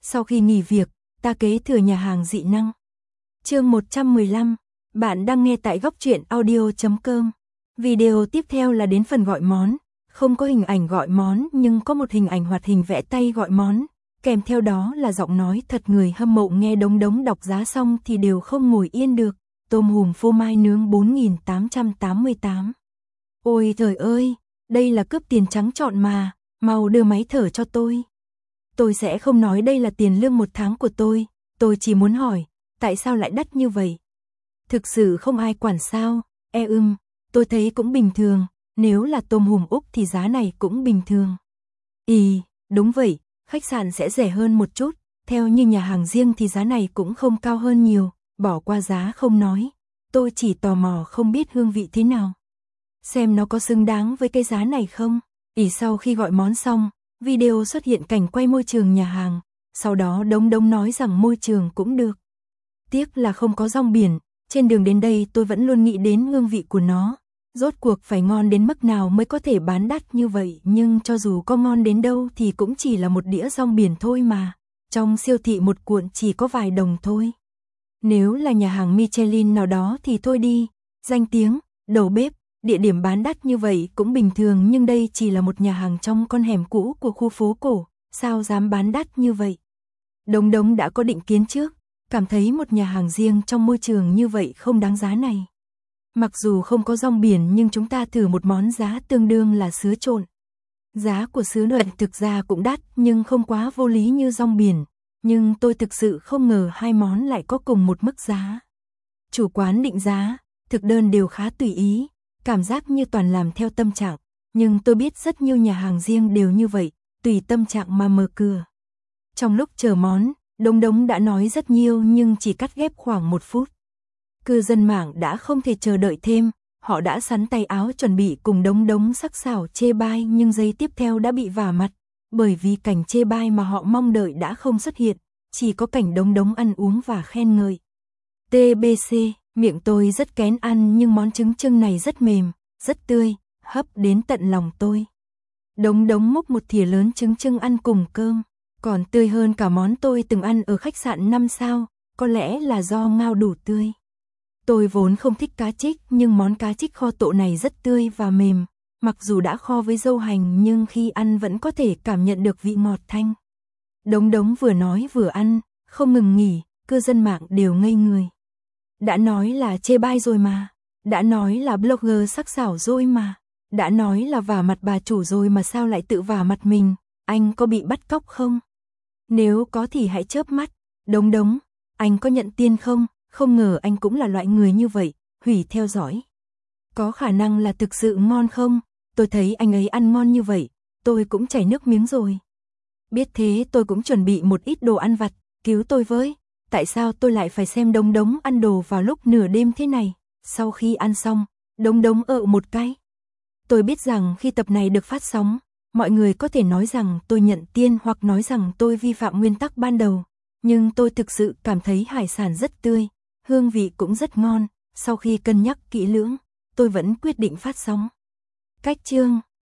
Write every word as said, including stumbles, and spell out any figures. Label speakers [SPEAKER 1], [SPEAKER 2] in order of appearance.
[SPEAKER 1] Sau khi nghỉ việc, ta kế thừa nhà hàng dị năng. Chương một trăm mười lăm, bạn đang nghe tại góc truyện audio chấm com. Video tiếp theo là đến phần gọi món, không có hình ảnh gọi món nhưng có một hình ảnh hoạt hình vẽ tay gọi món, kèm theo đó là giọng nói thật người hâm mộ nghe Đống Đống đọc giá xong thì đều không ngồi yên được. Tôm hùm phô mai nướng bốn nghìn tám trăm tám mươi tám. Ôi trời ơi, đây là cướp tiền trắng trọn mà, mau đưa máy thở cho tôi. Tôi sẽ không nói đây là tiền lương một tháng của tôi, tôi chỉ muốn hỏi, tại sao lại đắt như vậy? Thực sự không ai quản sao? E ưm, tôi thấy cũng bình thường, nếu là tôm hùm Úc thì giá này cũng bình thường. Ý, đúng vậy, khách sạn sẽ rẻ hơn một chút, theo như nhà hàng riêng thì giá này cũng không cao hơn nhiều, bỏ qua giá không nói, tôi chỉ tò mò không biết hương vị thế nào. Xem nó có xứng đáng với cái giá này không? Ý sau khi gọi món xong, video xuất hiện cảnh quay môi trường nhà hàng, sau đó Đống Đống nói rằng môi trường cũng được. Tiếc là không có rong biển, trên đường đến đây tôi vẫn luôn nghĩ đến hương vị của nó. Rốt cuộc phải ngon đến mức nào mới có thể bán đắt như vậy, nhưng cho dù có ngon đến đâu thì cũng chỉ là một đĩa rong biển thôi mà. Trong siêu thị một cuộn chỉ có vài đồng thôi. Nếu là nhà hàng Michelin nào đó thì thôi đi, danh tiếng, đầu bếp, địa điểm bán đắt như vậy cũng bình thường, nhưng đây chỉ là một nhà hàng trong con hẻm cũ của khu phố cổ, sao dám bán đắt như vậy? Đống Đống đã có định kiến trước, cảm thấy một nhà hàng riêng trong môi trường như vậy không đáng giá này. Mặc dù không có rong biển nhưng chúng ta thử một món giá tương đương là sứa trộn. Giá của sứa trộn thực ra cũng đắt nhưng không quá vô lý như rong biển, nhưng tôi thực sự không ngờ hai món lại có cùng một mức giá. Chủ quán định giá, thực đơn đều khá tùy ý, cảm giác như toàn làm theo tâm trạng, nhưng tôi biết rất nhiều nhà hàng riêng đều như vậy, tùy tâm trạng mà mở cửa. Trong lúc chờ món, Đống Đống đã nói rất nhiều nhưng chỉ cắt ghép khoảng một phút. Cư dân mạng đã không thể chờ đợi thêm, họ đã sắn tay áo chuẩn bị cùng Đống Đống sắc sảo chê bai, nhưng giây tiếp theo đã bị vả mặt, bởi vì cảnh chê bai mà họ mong đợi đã không xuất hiện, chỉ có cảnh Đống Đống ăn uống và khen ngợi. tê bê xê, miệng tôi rất kén ăn nhưng món trứng trưng này rất mềm, rất tươi, hấp đến tận lòng tôi. Đống Đống múc một thìa lớn trứng trưng ăn cùng cơm, còn tươi hơn cả món tôi từng ăn ở khách sạn năm sao, có lẽ là do ngao đủ tươi. Tôi vốn không thích cá trích nhưng món cá trích kho tộ này rất tươi và mềm, mặc dù đã kho với dâu hành nhưng khi ăn vẫn có thể cảm nhận được vị ngọt thanh. Đống Đống vừa nói vừa ăn, không ngừng nghỉ, cư dân mạng đều ngây người. Đã nói là chê bai rồi mà, đã nói là blogger sắc sảo rồi mà, đã nói là vả mặt bà chủ rồi mà sao lại tự vả mặt mình, anh có bị bắt cóc không? Nếu có thì hãy chớp mắt. Đống Đống, anh có nhận tiền không? Không ngờ anh cũng là loại người như vậy, hủy theo dõi. Có khả năng là thực sự ngon không? Tôi thấy anh ấy ăn ngon như vậy, tôi cũng chảy nước miếng rồi. Biết thế tôi cũng chuẩn bị một ít đồ ăn vặt, cứu tôi với. Tại sao tôi lại phải xem Đống Đống ăn đồ vào lúc nửa đêm thế này? Sau khi ăn xong, Đống Đống ợ một cái. Tôi biết rằng khi tập này được phát sóng, mọi người có thể nói rằng tôi nhận tiền hoặc nói rằng tôi vi phạm nguyên tắc ban đầu. Nhưng tôi thực sự cảm thấy hải sản rất tươi, hương vị cũng rất ngon. Sau khi cân nhắc kỹ lưỡng, tôi vẫn quyết định phát sóng. Cách chương